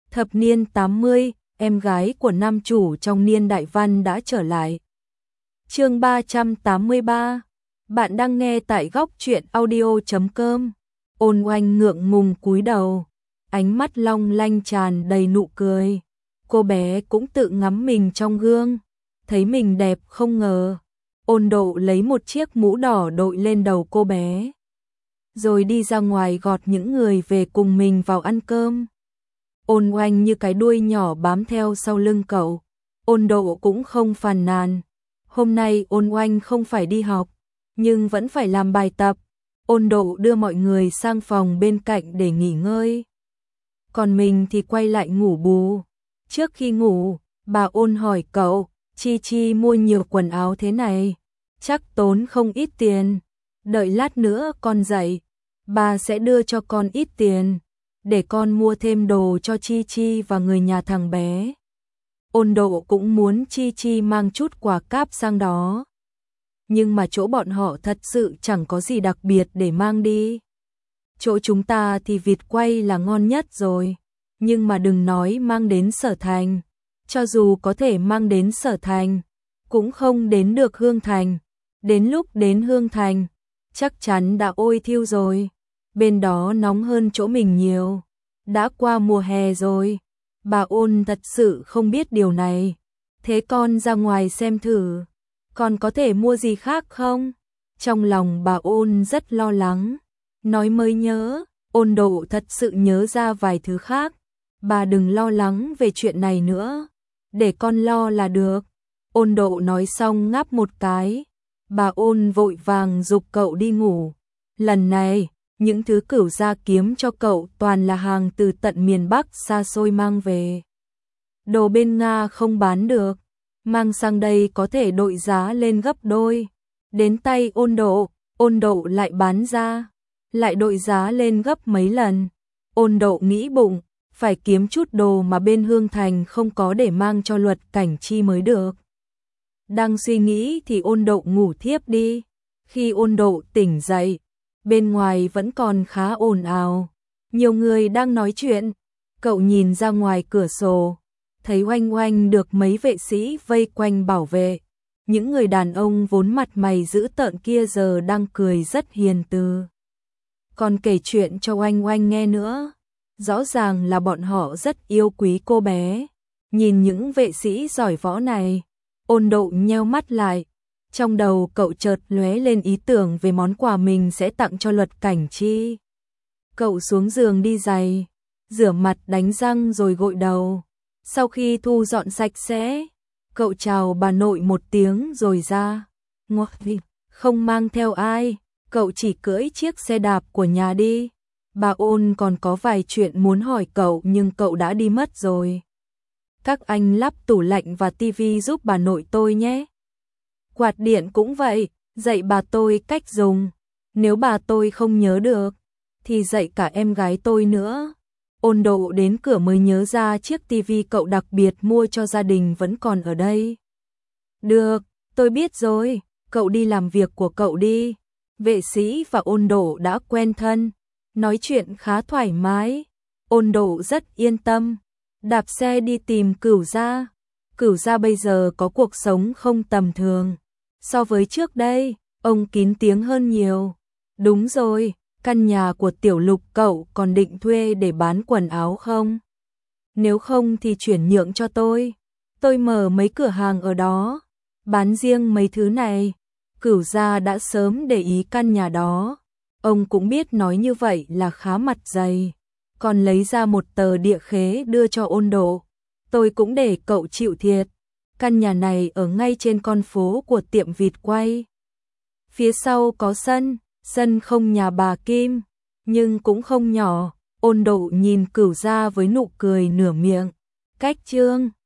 Thập niên 80, em gái của nam chủ trong niên đại văn đã trở lại. Chương 383. Bạn đang nghe tại góc truyện audio.com. Ôn Oanh ngượng ngùng cúi đầu, ánh mắt long lanh tràn đầy nụ cười. Cô bé cũng tự ngắm mình trong gương, thấy mình đẹp không ngờ. Ôn Độ lấy một chiếc mũ đỏ đội lên đầu cô bé, rồi đi ra ngoài gọt những người về cùng mình vào ăn cơm. Ôn Oanh như cái đuôi nhỏ bám theo sau lưng cậu. Ôn Độ cũng không phàn nàn. Hôm nay Ôn Oanh không phải đi học, nhưng vẫn phải làm bài tập. Ôn Độ đưa mọi người sang phòng bên cạnh để nghỉ ngơi, còn mình thì quay lại ngủ bù. Trước khi ngủ, bà Ôn hỏi cậu, Chi Chi mua nhiều quần áo thế này, chắc tốn không ít tiền. Đợi lát nữa con dậy, bà sẽ đưa cho con ít tiền, để con mua thêm đồ cho Chi Chi và người nhà thằng bé. Ôn Độ cũng muốn Chi Chi mang chút quà cáp sang đó, nhưng mà chỗ bọn họ thật sự chẳng có gì đặc biệt để mang đi. Chỗ chúng ta thì vịt quay là ngon nhất rồi, nhưng mà đừng nói mang đến Sở Thành. Cho dù có thể mang đến Sở Thành, cũng không đến được Hương Thành. Đến lúc đến Hương Thành, chắc chắn đã ôi thiêu rồi. Bên đó nóng hơn chỗ mình nhiều. Đã qua mùa hè rồi. Bà Ôn thật sự không biết điều này. Thế con ra ngoài xem thử, con có thể mua gì khác không? Trong lòng bà Ôn rất lo lắng. Nói mới nhớ, Ôn Độ thật sự nhớ ra vài thứ khác. Bà đừng lo lắng về chuyện này nữa, để con lo là được. Ôn Độ nói xong ngáp một cái. Bà Ôn vội vàng giục cậu đi ngủ. Lần này, những thứ Cửu gia kiếm cho cậu toàn là hàng từ tận miền Bắc xa xôi mang về. Đồ bên Nga không bán được, mang sang đây có thể đội giá lên gấp đôi. Đến tay Ôn Độ lại bán ra, lại đội giá lên gấp mấy lần. Ôn Độ nghĩ bụng, phải kiếm chút đồ mà bên Hương Thành không có để mang cho Luật Cảnh Chi mới được. Đang suy nghĩ thì Ôn Độ ngủ thiếp đi. Khi Ôn Độ tỉnh dậy, bên ngoài vẫn còn khá ồn ào, nhiều người đang nói chuyện. Cậu nhìn ra ngoài cửa sổ, thấy Oanh Oanh được mấy vệ sĩ vây quanh bảo vệ. Những người đàn ông vốn mặt mày dữ tợn kia giờ đang cười rất hiền từ, còn kể chuyện cho Oanh Oanh nghe nữa. Rõ ràng là bọn họ rất yêu quý cô bé. Nhìn những vệ sĩ giỏi võ này, Ôn Độ nheo mắt lại. Trong đầu cậu chợt lóe lên ý tưởng về món quà mình sẽ tặng cho Luật Cảnh Chi. Cậu xuống giường đi giày, rửa mặt đánh răng rồi gội đầu. Sau khi thu dọn sạch sẽ, cậu chào bà nội một tiếng rồi ra. Không mang theo ai, cậu chỉ cưỡi chiếc xe đạp của nhà đi. Bà Ôn còn có vài chuyện muốn hỏi cậu nhưng cậu đã đi mất rồi. Các anh lắp tủ lạnh và tivi giúp bà nội tôi nhé. Quạt điện cũng vậy, dạy bà tôi cách dùng. Nếu bà tôi không nhớ được, thì dạy cả em gái tôi nữa. Ôn Độ đến cửa mới nhớ ra chiếc tivi cậu đặc biệt mua cho gia đình vẫn còn ở đây. Được, tôi biết rồi, cậu đi làm việc của cậu đi. Vệ sĩ và Ôn Độ đã quen thân, nói chuyện khá thoải mái. Ôn Độ rất yên tâm, đạp xe đi tìm Cửu gia. Cửu gia bây giờ có cuộc sống không tầm thường. So với trước đây, ông kín tiếng hơn nhiều. Đúng rồi, căn nhà của Tiểu Lục cậu còn định thuê để bán quần áo không? Nếu không thì chuyển nhượng cho tôi. Tôi mở mấy cửa hàng ở đó, bán riêng mấy thứ này. Cửu gia đã sớm để ý căn nhà đó. Ông cũng biết nói như vậy là khá mặt dày, còn lấy ra một tờ địa khế đưa cho Ôn Độ. Tôi cũng để cậu chịu thiệt. Căn nhà này ở ngay trên con phố của tiệm vịt quay. Phía sau có sân không nhà bà Kim, nhưng cũng không nhỏ. Ôn Độ nhìn Cửu gia với nụ cười nửa miệng. Cách chương